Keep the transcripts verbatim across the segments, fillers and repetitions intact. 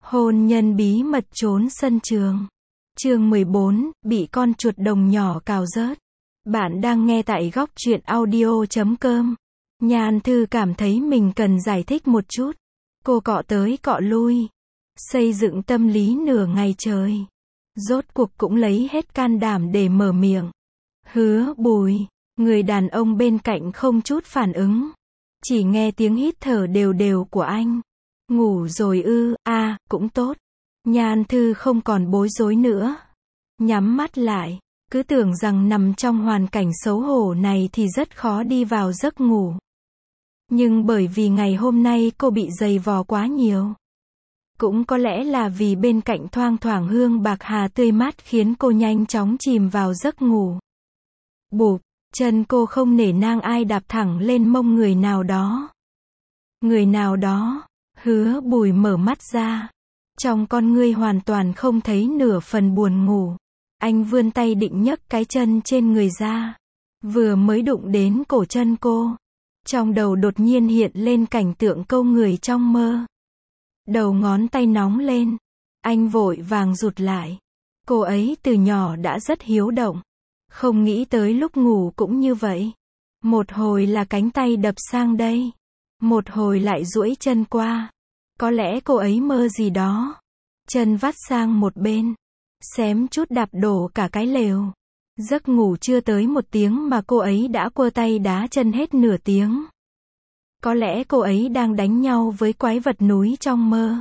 Hôn nhân bí mật trốn sân trường. Chương mười bốn, bị con chuột đồng nhỏ cào rớt. Bạn đang nghe tại góc truyện audio chấm com. Nhan Thư cảm thấy mình cần giải thích một chút. Cô cọ tới cọ lui, xây dựng tâm lý nửa ngày trời. Rốt cuộc cũng lấy hết can đảm để mở miệng. Hứa Bùi, người đàn ông bên cạnh không chút phản ứng. Chỉ nghe tiếng hít thở đều đều của anh. Ngủ rồi ư, a à, cũng tốt. Nhan Thư không còn bối rối nữa. Nhắm mắt lại, cứ tưởng rằng nằm trong hoàn cảnh xấu hổ này thì rất khó đi vào giấc ngủ. Nhưng bởi vì ngày hôm nay cô bị giày vò quá nhiều. Cũng có lẽ là vì bên cạnh thoang thoảng hương bạc hà tươi mát khiến cô nhanh chóng chìm vào giấc ngủ. Bụp, chân cô không nể nang ai đạp thẳng lên mông người nào đó. Người nào đó. Hứa Bùi mở mắt ra. Trong con ngươi hoàn toàn không thấy nửa phần buồn ngủ. Anh vươn tay định nhấc cái chân trên người ra. Vừa mới đụng đến cổ chân cô. Trong đầu đột nhiên hiện lên cảnh tượng câu người trong mơ. Đầu ngón tay nóng lên. Anh vội vàng rụt lại. Cô ấy từ nhỏ đã rất hiếu động. Không nghĩ tới lúc ngủ cũng như vậy. Một hồi là cánh tay đập sang đây. Một hồi lại duỗi chân qua. Có lẽ cô ấy mơ gì đó. Chân vắt sang một bên. Xém chút đạp đổ cả cái lều. Giấc ngủ chưa tới một tiếng mà cô ấy đã quơ tay đá chân hết nửa tiếng. Có lẽ cô ấy đang đánh nhau với quái vật núi trong mơ.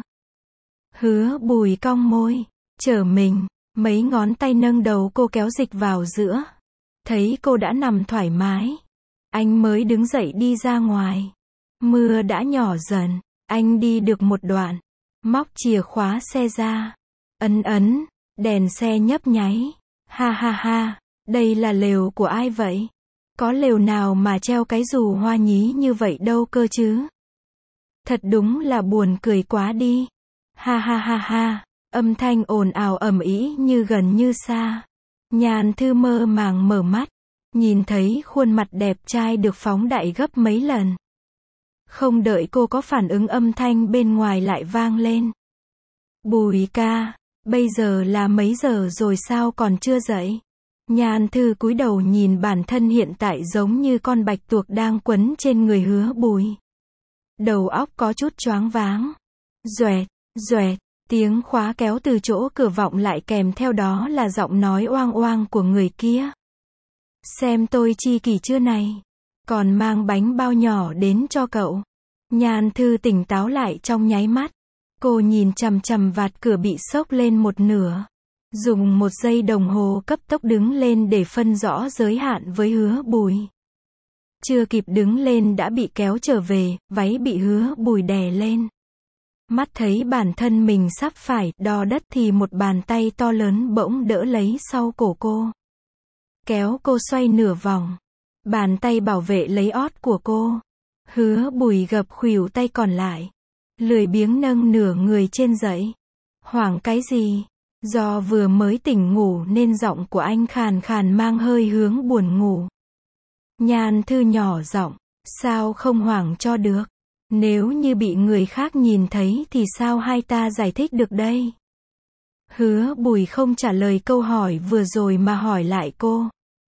Hứa Bùi cong môi. Trở mình. Mấy ngón tay nâng đầu cô kéo dịch vào giữa. Thấy cô đã nằm thoải mái. Anh mới đứng dậy đi ra ngoài. Mưa đã nhỏ dần. Anh đi được một đoạn. Móc chìa khóa xe ra. Ấn ấn. Đèn xe nhấp nháy. Ha ha ha. Đây là lều của ai vậy? Có lều nào mà treo cái dù hoa nhí như vậy đâu cơ chứ? Thật đúng là buồn cười quá đi. Ha ha ha ha. Âm thanh ồn ào ầm ĩ như gần như xa. Nhan Thư mơ màng mở mắt. Nhìn thấy khuôn mặt đẹp trai được phóng đại gấp mấy lần. Không đợi cô có phản ứng âm thanh bên ngoài lại vang lên. Bùi ca, bây giờ là mấy giờ rồi sao còn chưa dậy? Nhan Thư cúi đầu nhìn bản thân hiện tại giống như con bạch tuộc đang quấn trên người Hứa Bùi. Đầu óc có chút choáng váng. Doẹt, doẹt, tiếng khóa kéo từ chỗ cửa vọng lại kèm theo đó là giọng nói oang oang của người kia. Xem tôi chi kỷ chưa này. Còn mang bánh bao nhỏ đến cho cậu. Nhan Thư tỉnh táo lại trong nháy mắt. Cô nhìn chằm chằm vạt cửa bị xốc lên một nửa. Dùng một giây đồng hồ cấp tốc đứng lên để phân rõ giới hạn với Hứa Bùi. Chưa kịp đứng lên đã bị kéo trở về, váy bị Hứa Bùi đè lên. Mắt thấy bản thân mình sắp phải đo đất thì một bàn tay to lớn bỗng đỡ lấy sau cổ cô. Kéo cô xoay nửa vòng. Bàn tay bảo vệ lấy ót của cô. Hứa Bùi gập khuỷu tay còn lại. Lười biếng nâng nửa người trên dậy. Hoảng cái gì? Do vừa mới tỉnh ngủ nên giọng của anh khàn khàn mang hơi hướng buồn ngủ. Nhan Thư nhỏ giọng. Sao không hoảng cho được? Nếu như bị người khác nhìn thấy thì sao hai ta giải thích được đây? Hứa Bùi không trả lời câu hỏi vừa rồi mà hỏi lại cô.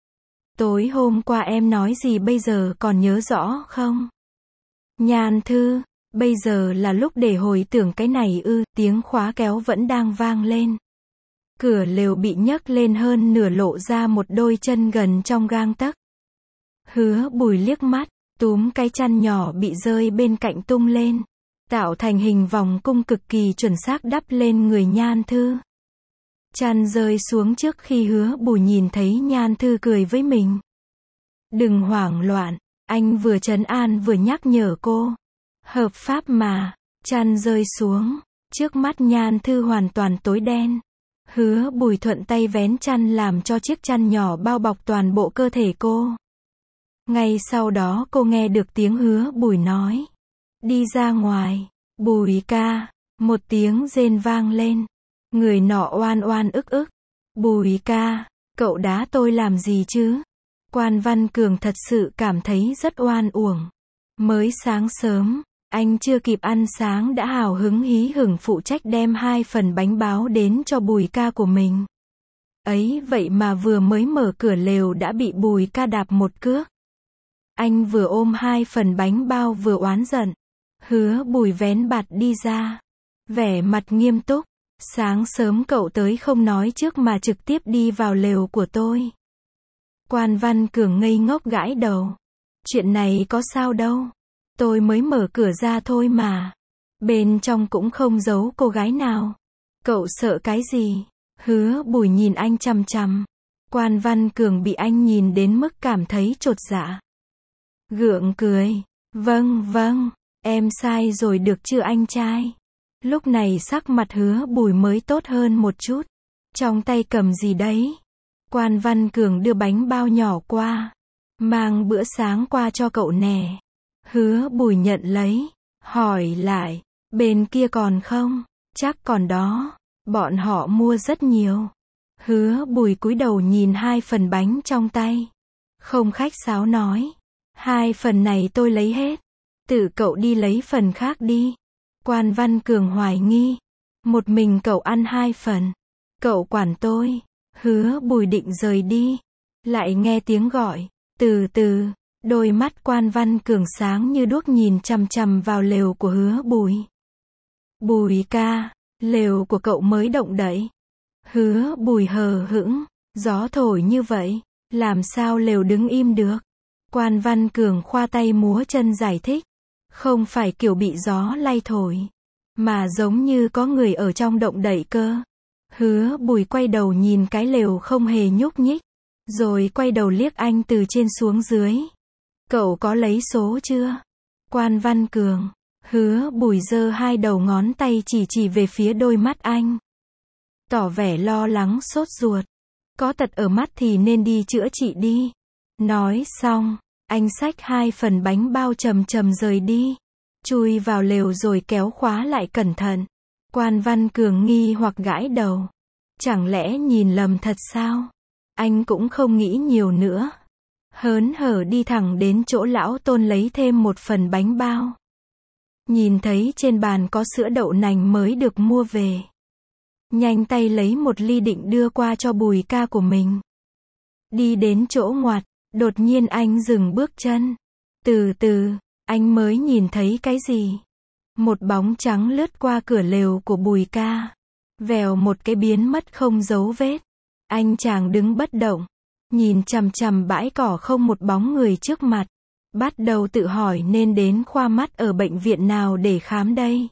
Tối hôm qua em nói gì bây giờ còn nhớ rõ không? Nhan Thư, bây giờ là lúc để hồi tưởng cái này ư, tiếng khóa kéo vẫn đang vang lên. Cửa lều bị nhấc lên hơn nửa lộ ra một đôi chân gần trong gang tấc. Hứa Bùi liếc mắt, túm cái chăn nhỏ bị rơi bên cạnh tung lên. Tạo thành hình vòng cung cực kỳ chuẩn xác đắp lên người Nhan Thư. Chăn rơi xuống trước khi Hứa Bùi nhìn thấy Nhan Thư cười với mình. Đừng hoảng loạn, anh vừa trấn an vừa nhắc nhở cô. Hợp pháp mà. Chăn rơi xuống, trước mắt Nhan Thư hoàn toàn tối đen. Hứa Bùi thuận tay vén chăn làm cho chiếc chăn nhỏ bao bọc toàn bộ cơ thể cô. Ngay sau đó cô nghe được tiếng Hứa Bùi nói. Đi ra ngoài. Bùi ca. Một tiếng rên vang lên. Người nọ oan oan ức ức. Bùi ca, cậu đá tôi làm gì chứ? Quan Văn Cường thật sự cảm thấy rất oan uổng. Mới sáng sớm, Anh chưa kịp ăn sáng đã hào hứng hí hửng phụ trách đem hai phần bánh báo đến cho Bùi ca của mình. Ấy vậy mà vừa mới mở cửa lều đã bị Bùi ca đạp một cước. Anh vừa ôm hai phần bánh bao vừa oán giận. Hứa Bùi vén bạt đi ra. Vẻ mặt nghiêm túc. Sáng sớm cậu tới không nói trước mà trực tiếp đi vào lều của tôi. Quan Văn Cường ngây ngốc gãi đầu. Chuyện này có sao đâu. Tôi mới mở cửa ra thôi mà. Bên trong cũng không giấu cô gái nào. Cậu sợ cái gì? Hứa Bùi nhìn anh chằm chằm. Quan Văn Cường bị anh nhìn đến mức cảm thấy chột dạ. Gượng cười. Vâng vâng, em sai rồi được chưa anh trai? Lúc này sắc mặt Hứa Bùi mới tốt hơn một chút. Trong tay cầm gì đấy? Quan Văn Cường đưa bánh bao nhỏ qua. Mang bữa sáng qua cho cậu nè. Hứa Bùi nhận lấy. Hỏi lại. Bên kia còn không? Chắc còn đó. Bọn họ mua rất nhiều. Hứa Bùi cúi đầu nhìn hai phần bánh trong tay. Không khách sáo nói. Hai phần này tôi lấy hết. Tự cậu đi lấy phần khác đi. Quan Văn Cường hoài nghi. Một mình cậu ăn hai phần. Cậu quản tôi. Hứa Bùi định rời đi. Lại nghe tiếng gọi. Từ từ. Đôi mắt Quan Văn Cường sáng như đuốc nhìn chằm chằm vào lều của Hứa Bùi. Bùi ca. Lều của cậu mới động đậy. Hứa Bùi hờ hững. Gió thổi như vậy. Làm sao lều đứng im được? Quan Văn Cường khoa tay múa chân giải thích. Không phải kiểu bị gió lay thổi. Mà giống như có người ở trong động đậy cơ. Hứa Bùi quay đầu nhìn cái lều không hề nhúc nhích. Rồi quay đầu liếc anh từ trên xuống dưới. Cậu có lấy số chưa? Quan Văn Cường. Hứa Bùi giơ hai đầu ngón tay chỉ chỉ về phía đôi mắt anh. Tỏ vẻ lo lắng sốt ruột. Có tật ở mắt thì nên đi chữa trị đi. Nói xong, anh xách hai phần bánh bao chầm chầm rời đi. Chui vào lều rồi kéo khóa lại cẩn thận. Quan Văn Cường nghi hoặc gãi đầu. Chẳng lẽ nhìn lầm thật sao? Anh cũng không nghĩ nhiều nữa. Hớn hở đi thẳng đến chỗ lão Tôn lấy thêm một phần bánh bao. Nhìn thấy trên bàn có sữa đậu nành mới được mua về. Nhanh tay lấy một ly định đưa qua cho Bùi ca của mình. Đi đến chỗ ngoặt, đột nhiên anh dừng bước chân. Từ từ, anh mới nhìn thấy cái gì? Một bóng trắng lướt qua cửa lều của Bùi ca. Vèo một cái biến mất không dấu vết. Anh chàng đứng bất động. Nhìn chằm chằm bãi cỏ không một bóng người trước mặt. Bắt đầu tự hỏi nên đến khoa mắt ở bệnh viện nào để khám đây.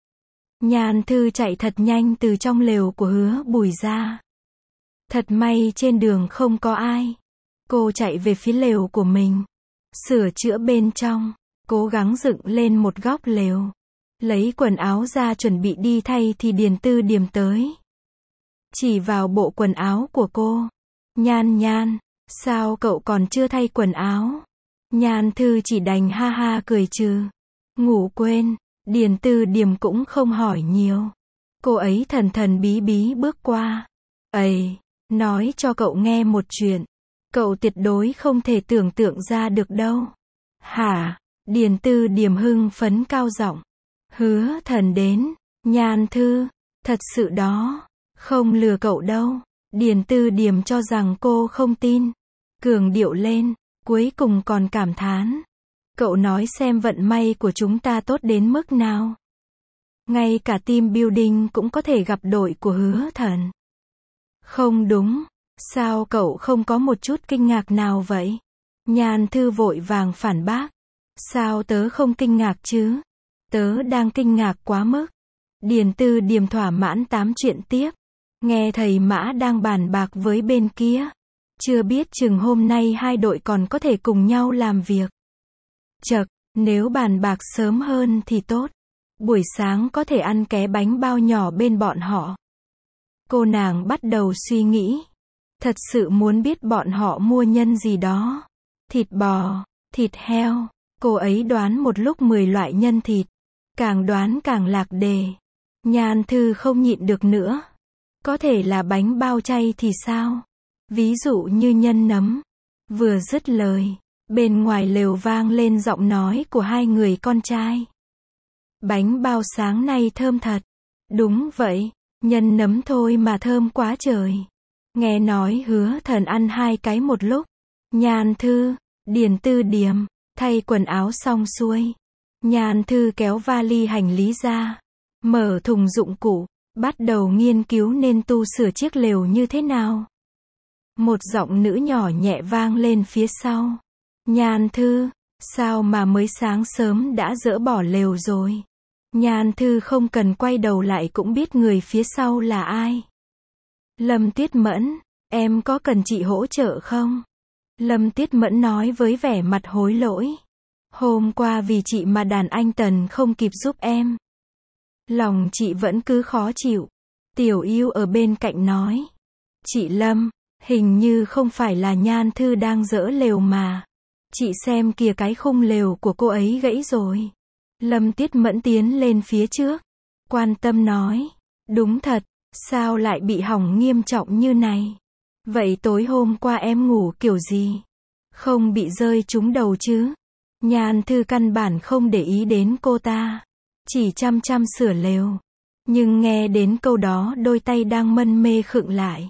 Nhan Thư chạy thật nhanh từ trong lều của Hứa Bùi ra. Thật may trên đường không có ai. Cô chạy về phía lều của mình. Sửa chữa bên trong. Cố gắng dựng lên một góc lều. Lấy quần áo ra chuẩn bị đi thay thì Điền Tư Điềm tới. Chỉ vào bộ quần áo của cô. Nhan Nhan, sao cậu còn chưa thay quần áo? Nhan Thư chỉ đành ha ha cười trừ. Ngủ quên. Điền Tư Điềm cũng không hỏi nhiều. Cô ấy thần thần bí bí bước qua. Ây, nói cho cậu nghe một chuyện. Cậu tuyệt đối không thể tưởng tượng ra được đâu. Hả? Điền Tư Điềm hưng phấn cao giọng. Hứa Thần đến. Nhan Thư, thật sự đó. Không lừa cậu đâu. Điền Tư Điềm cho rằng cô không tin. Cường điệu lên, cuối cùng còn cảm thán. Cậu nói xem vận may của chúng ta tốt đến mức nào. Ngay cả team building cũng có thể gặp đội của Hứa Thần. Không đúng. Sao cậu không có một chút kinh ngạc nào vậy? Nhan Thư vội vàng phản bác. Sao tớ không kinh ngạc chứ? Tớ đang kinh ngạc quá mức. Điền Tư Điềm thỏa mãn tám chuyện tiếp. Nghe thầy Mã đang bàn bạc với bên kia. Chưa biết chừng hôm nay hai đội còn có thể cùng nhau làm việc. Chậc, nếu bàn bạc sớm hơn thì tốt. Buổi sáng có thể ăn ké bánh bao nhỏ bên bọn họ. Cô nàng bắt đầu suy nghĩ. Thật sự muốn biết bọn họ mua nhân gì đó. Thịt bò, thịt heo. Cô ấy đoán một lúc mười loại nhân thịt. Càng đoán càng lạc đề. Nhan Thư không nhịn được nữa. Có thể là bánh bao chay thì sao? Ví dụ như nhân nấm. Vừa dứt lời, bên ngoài lều vang lên giọng nói của hai người con trai. Bánh bao sáng nay thơm thật. Đúng vậy, nhân nấm thôi mà thơm quá trời. Nghe nói Hứa Thần ăn hai cái một lúc. Nhan Thư, Điền Tư Điềm, thay quần áo xong xuôi. Nhan Thư kéo vali hành lý ra, mở thùng dụng cụ, bắt đầu nghiên cứu nên tu sửa chiếc lều như thế nào. Một giọng nữ nhỏ nhẹ vang lên phía sau. Nhan Thư, sao mà mới sáng sớm đã dỡ bỏ lều rồi? Nhan Thư không cần quay đầu lại cũng biết người phía sau là ai. Lâm Tuyết Mẫn, em có cần chị hỗ trợ không? Lâm Tuyết Mẫn nói với vẻ mặt hối lỗi. Hôm qua vì chị mà đàn anh Tần không kịp giúp em. Lòng chị vẫn cứ khó chịu. Tiểu Yêu ở bên cạnh nói. Chị Lâm, hình như không phải là Nhan Thư đang dỡ lều mà. Chị xem kìa, cái khung lều của cô ấy gãy rồi. Lâm Tuyết Mẫn tiến lên phía trước, quan tâm nói. Đúng thật, sao lại bị hỏng nghiêm trọng như này? Vậy tối hôm qua em ngủ kiểu gì? Không bị rơi trúng đầu chứ? Nhan Thư căn bản không để ý đến cô ta, chỉ chăm chăm sửa lều. Nhưng nghe đến câu đó đôi tay đang mân mê khựng lại.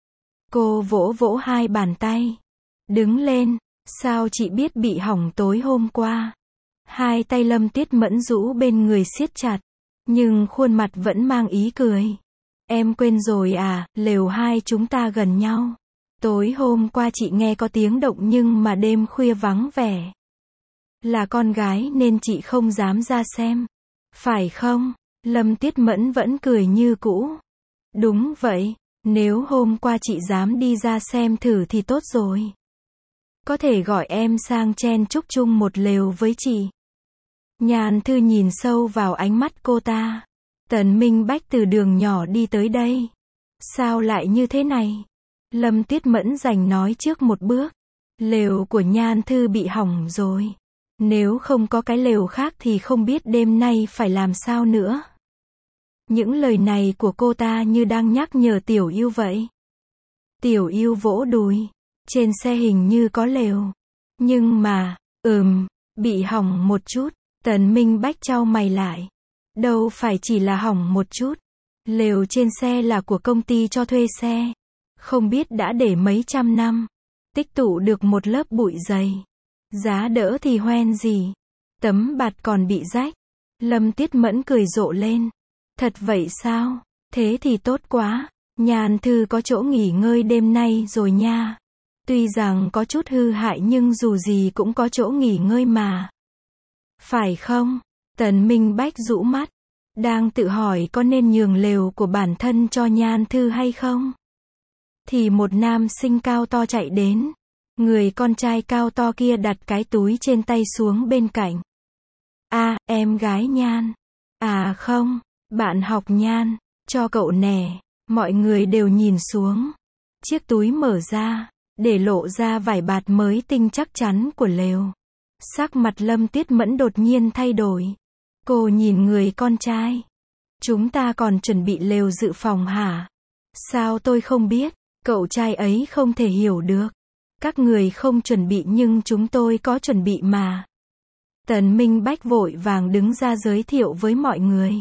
Cô vỗ vỗ hai bàn tay. Đứng lên, sao chị biết bị hỏng tối hôm qua? Hai tay Lâm Tuyết Mẫn rũ bên người siết chặt, nhưng khuôn mặt vẫn mang ý cười. Em quên rồi à, lều hai chúng ta gần nhau. Tối hôm qua chị nghe có tiếng động nhưng mà đêm khuya vắng vẻ. Là con gái nên chị không dám ra xem. Phải không? Lâm Tuyết Mẫn vẫn cười như cũ. Đúng vậy, nếu hôm qua chị dám đi ra xem thử thì tốt rồi. Có thể gọi em sang chen chúc chung một lều với chị. Nhan Thư nhìn sâu vào ánh mắt cô ta. Tần Minh Bách từ đường nhỏ đi tới đây. Sao lại như thế này? Lâm Tuyết Mẫn giành nói trước một bước. Lều của Nhan Thư bị hỏng rồi. Nếu không có cái lều khác thì không biết đêm nay phải làm sao nữa. Những lời này của cô ta như đang nhắc nhở Tiểu Yêu vậy. Tiểu Yêu vỗ đùi. Trên xe hình như có lều. Nhưng mà, ừm, bị hỏng một chút. Tần Minh Bách chau mày lại. Đâu phải chỉ là hỏng một chút. Lều trên xe là của công ty cho thuê xe. Không biết đã để mấy trăm năm. Tích tụ được một lớp bụi dày. Giá đỡ thì hoen gì. Tấm bạt còn bị rách. Lâm Tuyết Mẫn cười rộ lên. Thật vậy sao? Thế thì tốt quá. Nhan Thư có chỗ nghỉ ngơi đêm nay rồi nha. Tuy rằng có chút hư hại nhưng dù gì cũng có chỗ nghỉ ngơi mà. Phải không? Tần Minh Bách rũ mắt. Đang tự hỏi có nên nhường lều của bản thân cho Nhan Thư hay không? Thì một nam sinh cao to chạy đến. Người con trai cao to kia đặt cái túi trên tay xuống bên cạnh. À, em gái Nhan. À không, bạn học Nhan. Cho cậu nè. Mọi người đều nhìn xuống. Chiếc túi mở ra, để lộ ra vải bạt mới tinh chắc chắn của lều. Sắc mặt Lâm Tuyết Mẫn đột nhiên thay đổi. Cô nhìn người con trai. Chúng ta còn chuẩn bị lều dự phòng hả? Sao tôi không biết? Cậu trai ấy không thể hiểu được. Các người không chuẩn bị nhưng chúng tôi có chuẩn bị mà. Tần Minh Bách vội vàng đứng ra giới thiệu với mọi người.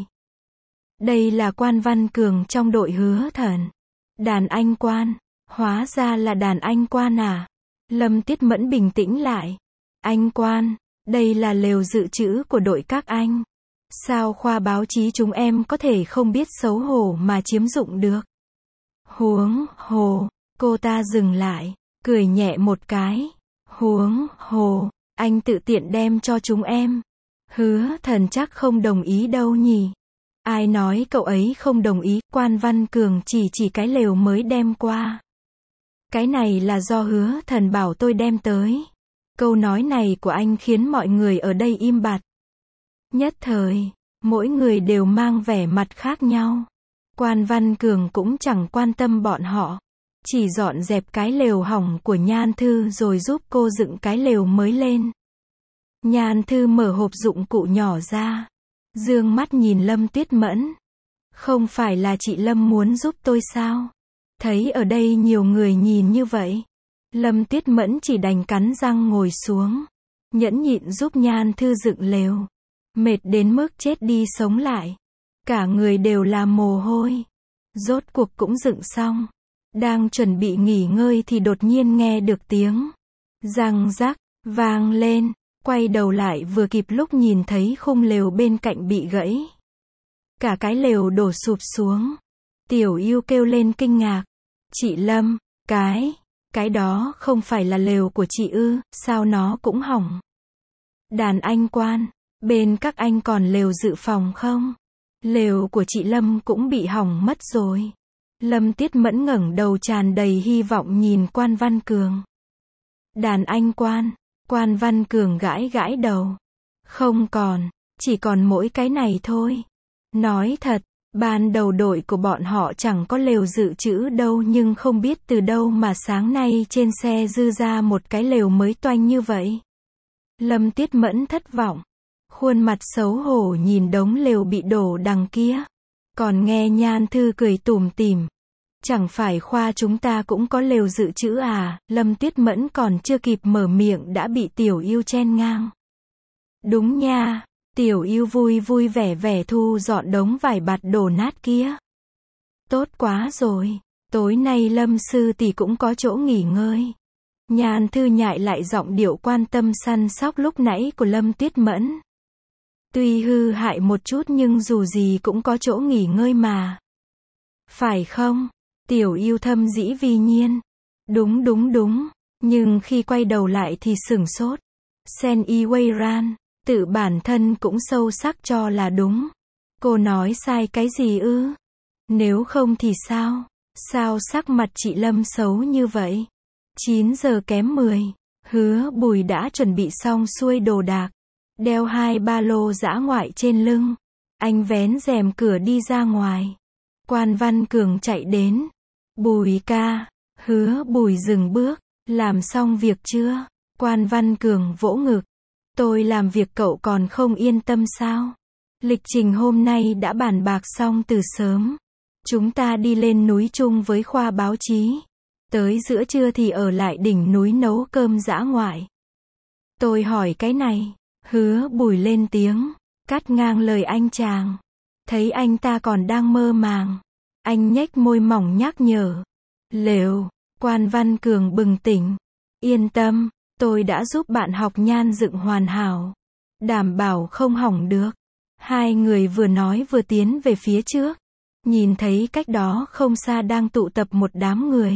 Đây là Quan Văn Cường trong đội Hứa Thần. Đàn anh Quan. Hóa ra là đàn anh Quan à? Lâm Tuyết Mẫn bình tĩnh lại. Anh Quan, đây là lều dự trữ của đội các anh. Sao khoa báo chí chúng em có thể không biết xấu hổ mà chiếm dụng được? Huống hồ, cô ta dừng lại, cười nhẹ một cái. Huống hồ, anh tự tiện đem cho chúng em. Hứa Thần chắc không đồng ý đâu nhỉ? Ai nói cậu ấy không đồng ý? Quan Văn Cường chỉ chỉ cái lều mới đem qua. Cái này là do Hứa Thần bảo tôi đem tới. Câu nói này của anh khiến mọi người ở đây im bặt. Nhất thời, mỗi người đều mang vẻ mặt khác nhau. Quan Văn Cường cũng chẳng quan tâm bọn họ. Chỉ dọn dẹp cái lều hỏng của Nhan Thư rồi giúp cô dựng cái lều mới lên. Nhan Thư mở hộp dụng cụ nhỏ ra. Dương mắt nhìn Lâm Tuyết Mẫn. Không phải là chị Lâm muốn giúp tôi sao? Thấy ở đây nhiều người nhìn như vậy. Lâm Tuyết Mẫn chỉ đành cắn răng ngồi xuống. Nhẫn nhịn giúp Nhan Thư dựng lều. Mệt đến mức chết đi sống lại. Cả người đều là mồ hôi. Rốt cuộc cũng dựng xong. Đang chuẩn bị nghỉ ngơi thì đột nhiên nghe được tiếng răng rắc, vang lên. Quay đầu lại vừa kịp lúc nhìn thấy khung lều bên cạnh bị gãy. Cả cái lều đổ sụp xuống. Tiểu Yêu kêu lên kinh ngạc. Chị Lâm, cái, cái đó không phải là lều của chị ư, sao nó cũng hỏng. Đàn anh Quan, bên các anh còn lều dự phòng không? Lều của chị Lâm cũng bị hỏng mất rồi. Lâm Tiết Mẫn ngẩng đầu tràn đầy hy vọng nhìn Quan Văn Cường. Đàn anh Quan, Quan Văn Cường gãi gãi đầu. Không còn, chỉ còn mỗi cái này thôi. Nói thật, ban đầu đội của bọn họ chẳng có lều dự trữ đâu, nhưng không biết từ đâu mà sáng nay trên xe dư ra một cái lều mới toanh như vậy. Lâm Tiết Mẫn thất vọng. Khuôn mặt xấu hổ nhìn đống lều bị đổ đằng kia. Còn nghe Nhan Thư cười tủm tỉm. Chẳng phải khoa chúng ta cũng có lều dự trữ à? Lâm Tiết Mẫn còn chưa kịp mở miệng đã bị Tiểu Yêu chen ngang. Đúng nha. Tiểu Yêu vui vui vẻ vẻ thu dọn đống vải bạt đổ nát kia. Tốt quá rồi. Tối nay Lâm sư tỷ cũng có chỗ nghỉ ngơi. Nhan Thư nhại lại giọng điệu quan tâm săn sóc lúc nãy của Lâm Tiết Mẫn. Tuy hư hại một chút nhưng dù gì cũng có chỗ nghỉ ngơi mà. Phải không? Tiểu Yêu thâm dĩ vi nhiên. Đúng đúng đúng. Nhưng khi quay đầu lại thì sửng sốt. Sen Y Wei Ran, tự bản thân cũng sâu sắc cho là đúng. Cô nói sai cái gì ư? Nếu không thì sao? Sao sắc mặt chị Lâm xấu như vậy? chín giờ kém mười. Hứa Bùi đã chuẩn bị xong xuôi đồ đạc. Đeo hai ba lô dã ngoại trên lưng. Anh vén rèm cửa đi ra ngoài. Quan Văn Cường chạy đến. Bùi ca. Hứa Bùi dừng bước. Làm xong việc chưa? Quan Văn Cường vỗ ngực. Tôi làm việc cậu còn không yên tâm sao? Lịch trình hôm nay đã bàn bạc xong từ sớm. Chúng ta đi lên núi chung với khoa báo chí. Tới giữa trưa thì ở lại đỉnh núi nấu cơm dã ngoại. Tôi hỏi cái này. Hứa Bùi lên tiếng. Cắt ngang lời anh chàng. Thấy anh ta còn đang mơ màng. Anh nhếch môi mỏng nhắc nhở. Lều. Quan Văn Cường bừng tỉnh. Yên tâm. Tôi đã giúp bạn học nhan dựng hoàn hảo. Đảm bảo không hỏng được. Hai người vừa nói vừa tiến về phía trước. Nhìn thấy cách đó không xa đang tụ tập một đám người.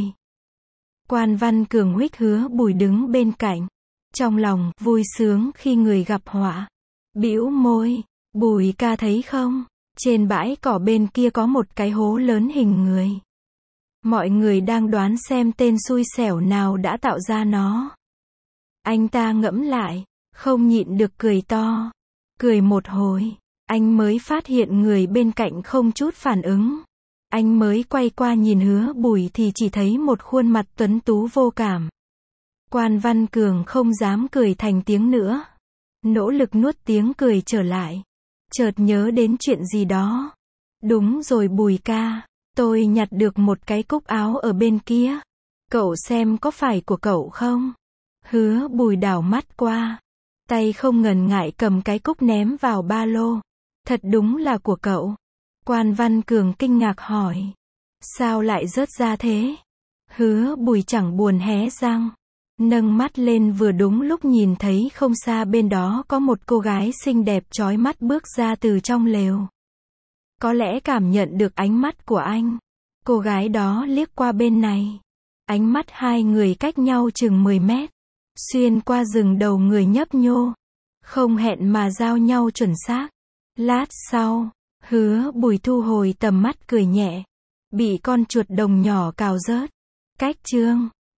Quan Văn Cường huých Hứa Bùi đứng bên cạnh. Trong lòng vui sướng khi người gặp họa. Bĩu môi. Bùi ca thấy không? Trên bãi cỏ bên kia có một cái hố lớn hình người. Mọi người đang đoán xem tên xui xẻo nào đã tạo ra nó. Anh ta ngẫm lại, không nhịn được cười to. Cười một hồi, anh mới phát hiện người bên cạnh không chút phản ứng. Anh mới quay qua nhìn Hứa Bùi thì chỉ thấy một khuôn mặt tuấn tú vô cảm. Quan Văn Cường không dám cười thành tiếng nữa. Nỗ lực nuốt tiếng cười trở lại. Chợt nhớ đến chuyện gì đó. Đúng rồi Bùi ca, tôi nhặt được một cái cúc áo ở bên kia. Cậu xem có phải của cậu không? Hứa Bùi đảo mắt qua. Tay không ngần ngại cầm cái cúc ném vào ba lô. Thật đúng là của cậu. Quan Văn Cường kinh ngạc hỏi. Sao lại rớt ra thế? Hứa Bùi chẳng buồn hé răng. Nâng mắt lên vừa đúng lúc nhìn thấy không xa bên đó có một cô gái xinh đẹp chói mắt bước ra từ trong lều. Có lẽ cảm nhận được ánh mắt của anh. Cô gái đó liếc qua bên này. Ánh mắt hai người cách nhau chừng mười mét. Xuyên qua rừng đầu người nhấp nhô. Không hẹn mà giao nhau chuẩn xác. Lát sau, Hứa Bùi thu hồi tầm mắt cười nhẹ. Bị con chuột đồng nhỏ cào rớt. Cách chương